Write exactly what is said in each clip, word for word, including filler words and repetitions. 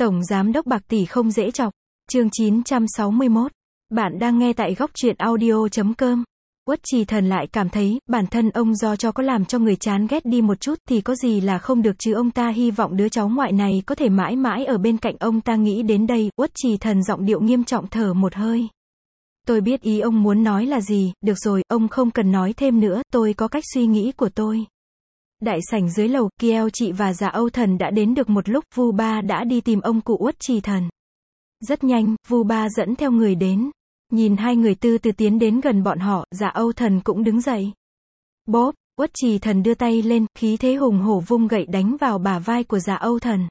Tổng giám đốc bạc tỷ không dễ chọc. Chương chín trăm sáu mươi mốt. Bạn đang nghe tại góc truyện audio chấm com. Uất Trì Thần lại cảm thấy, bản thân ông do cho có làm cho người chán ghét đi một chút thì có gì là không được chứ, ông ta hy vọng đứa cháu ngoại này có thể mãi mãi ở bên cạnh ông ta. Nghĩ đến đây, Uất Trì Thần giọng điệu nghiêm trọng thở một hơi. Tôi biết ý ông muốn nói là gì, được rồi, ông không cần nói thêm nữa, tôi có cách suy nghĩ của tôi. Đại sảnh dưới lầu, Kieo chị và Dạ Âu Thần đã đến được một lúc, Vu Ba đã đi tìm ông cụ Uất Trì Thần. Rất nhanh, Vu Ba dẫn theo người đến. Nhìn hai người từ từ tiến đến gần bọn họ, Dạ Âu Thần cũng đứng dậy. Bốp, Uất Trì Thần đưa tay lên, khí thế hùng hổ vung gậy đánh vào bả vai của Dạ Âu Thần.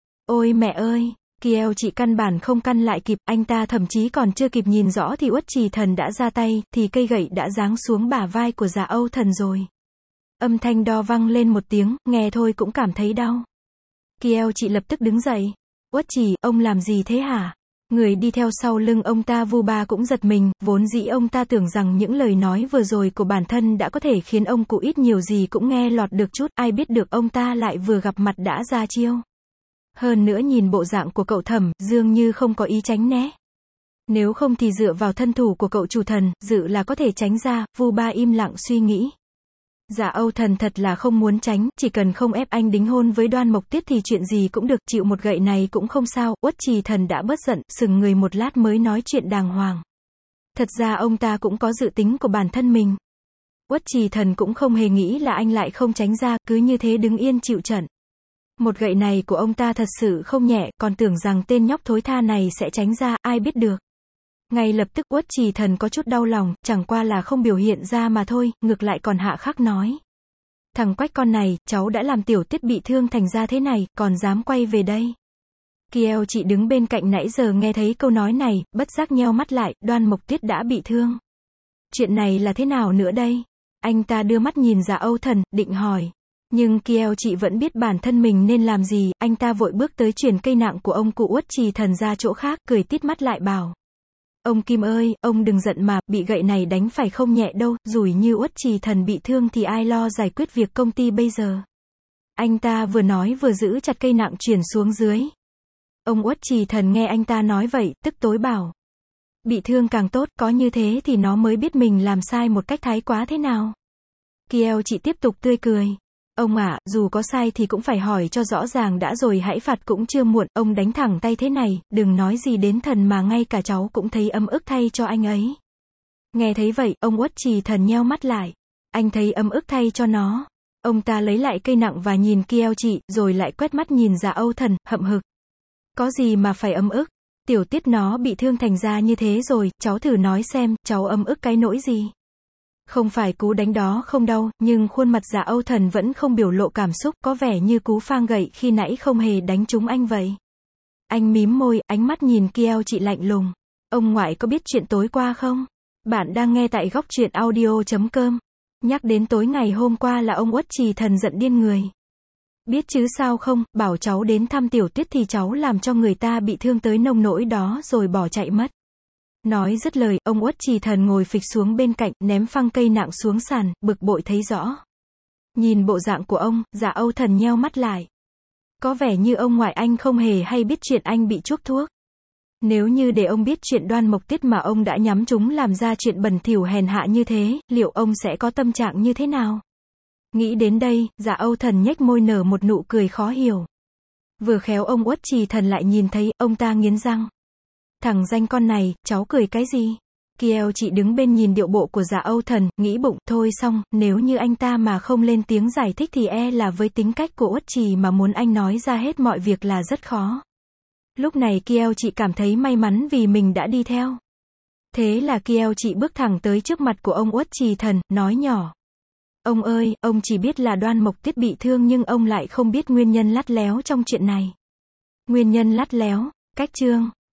Ôi mẹ ơi! Kieo chị căn bản không căn lại kịp, anh ta thậm chí còn chưa kịp nhìn rõ thì Uất Trì Thần đã ra tay, thì cây gậy đã giáng xuống bả vai của Dạ Âu Thần rồi. Âm thanh đo vang lên một tiếng, nghe thôi cũng cảm thấy đau. Kieo chị lập tức đứng dậy. Uất Trì, ông làm gì thế hả? Người đi theo sau lưng ông ta Vu Ba cũng giật mình, vốn dĩ ông ta tưởng rằng những lời nói vừa rồi của bản thân đã có thể khiến ông cụ ít nhiều gì cũng nghe lọt được chút, ai biết được ông ta lại vừa gặp mặt đã ra chiêu. Hơn nữa nhìn bộ dạng của cậu Thẩm, dường như không có ý tránh né. Nếu không thì dựa vào thân thủ của cậu chủ Thần, dự là có thể tránh ra. Vu Ba im lặng suy nghĩ. Dạ Âu Thần thật là không muốn tránh, chỉ cần không ép anh đính hôn với Đoan Mộc Tiết thì chuyện gì cũng được, chịu một gậy này cũng không sao. Uất Trì Thần đã bớt giận, sững người một lát mới nói chuyện đàng hoàng. Thật ra ông ta cũng có dự tính của bản thân mình. Uất Trì Thần cũng không hề nghĩ là anh lại không tránh ra, cứ như thế đứng yên chịu trận. Một gậy này của ông ta thật sự không nhẹ, còn tưởng rằng tên nhóc thối tha này sẽ tránh ra, ai biết được. Ngay lập tức Uất Trì Thần có chút đau lòng, chẳng qua là không biểu hiện ra mà thôi, ngược lại còn hạ khắc nói. Thằng quách con này, cháu đã làm tiểu Tiết bị thương thành ra thế này, còn dám quay về đây. Kieo chị đứng bên cạnh nãy giờ nghe thấy câu nói này, bất giác nheo mắt lại, Đoan Mộc Tiết đã bị thương. Chuyện này là thế nào nữa đây? Anh ta đưa mắt nhìn Dạ Âu Thần, định hỏi. Nhưng Kieo chị vẫn biết bản thân mình nên làm gì, anh ta vội bước tới chuyển cây nặng của ông cụ Uất Trì Thần ra chỗ khác, cười tít mắt lại bảo. Ông Kim ơi, ông đừng giận mà, bị gậy này đánh phải không nhẹ đâu, rủi như Uất Trì Thần bị thương thì ai lo giải quyết việc công ty bây giờ. Anh ta vừa nói vừa giữ chặt cây nặng chuyển xuống dưới. Ông Uất Trì Thần nghe anh ta nói vậy, tức tối bảo. Bị thương càng tốt, có như thế thì nó mới biết mình làm sai một cách thái quá thế nào. Kieo chị tiếp tục tươi cười. Ông ạ, à, dù có sai thì cũng phải hỏi cho rõ ràng đã rồi hãy phạt cũng chưa muộn, ông đánh thẳng tay thế này, đừng nói gì đến thần mà ngay cả cháu cũng thấy ấm ức thay cho anh ấy. Nghe thấy vậy, ông Uất Trì Thần nheo mắt lại. Anh thấy ấm ức thay cho nó. Ông ta lấy lại cây nặng và nhìn Kieo chị, rồi lại quét mắt nhìn Dạ Âu Thần, hậm hực. Có gì mà phải ấm ức? Tiểu Tiết nó bị thương thành ra như thế rồi, cháu thử nói xem, cháu ấm ức cái nỗi gì? Không phải cú đánh đó không đau, nhưng khuôn mặt Dạ Âu Thần vẫn không biểu lộ cảm xúc, có vẻ như cú phang gậy khi nãy không hề đánh trúng anh vậy. Anh mím môi, ánh mắt nhìn Kieo chị lạnh lùng. Ông ngoại có biết chuyện tối qua không? Bạn đang nghe tại góc truyện audio chấm com. Nhắc đến tối ngày hôm qua là ông Uất Trì Thần giận điên người. Biết chứ sao không, bảo cháu đến thăm Tiểu Tiết thì cháu làm cho người ta bị thương tới nông nỗi đó rồi bỏ chạy mất. Nói dứt lời, ông Uất Trì Thần ngồi phịch xuống bên cạnh, ném phăng cây nặng xuống sàn, bực bội thấy rõ. Nhìn bộ dạng của ông, Dạ Âu Thần nheo mắt lại. Có vẻ như ông ngoại anh không hề hay biết chuyện anh bị chuốc thuốc. Nếu như để ông biết chuyện Đoan Mộc Tiết mà ông đã nhắm chúng làm ra chuyện bẩn thỉu hèn hạ như thế, liệu ông sẽ có tâm trạng như thế nào? Nghĩ đến đây, Dạ Âu Thần nhếch môi nở một nụ cười khó hiểu. Vừa khéo ông Uất Trì Thần lại nhìn thấy, ông ta nghiến răng. Thằng danh con này, cháu cười cái gì? Kieo chị đứng bên nhìn điệu bộ của Dạ Âu Thần, nghĩ bụng, thôi xong, nếu như anh ta mà không lên tiếng giải thích thì e là với tính cách của Uất Trì mà muốn anh nói ra hết mọi việc là rất khó. Lúc này Kieo chị cảm thấy may mắn vì mình đã đi theo. Thế là Kieo chị bước thẳng tới trước mặt của ông Uất Trì Thần, nói nhỏ. Ông ơi, ông chỉ biết là Đoan Mộc Tiết bị thương nhưng ông lại không biết nguyên nhân lắt léo trong chuyện này. Nguyên nhân lắt léo, cách chương.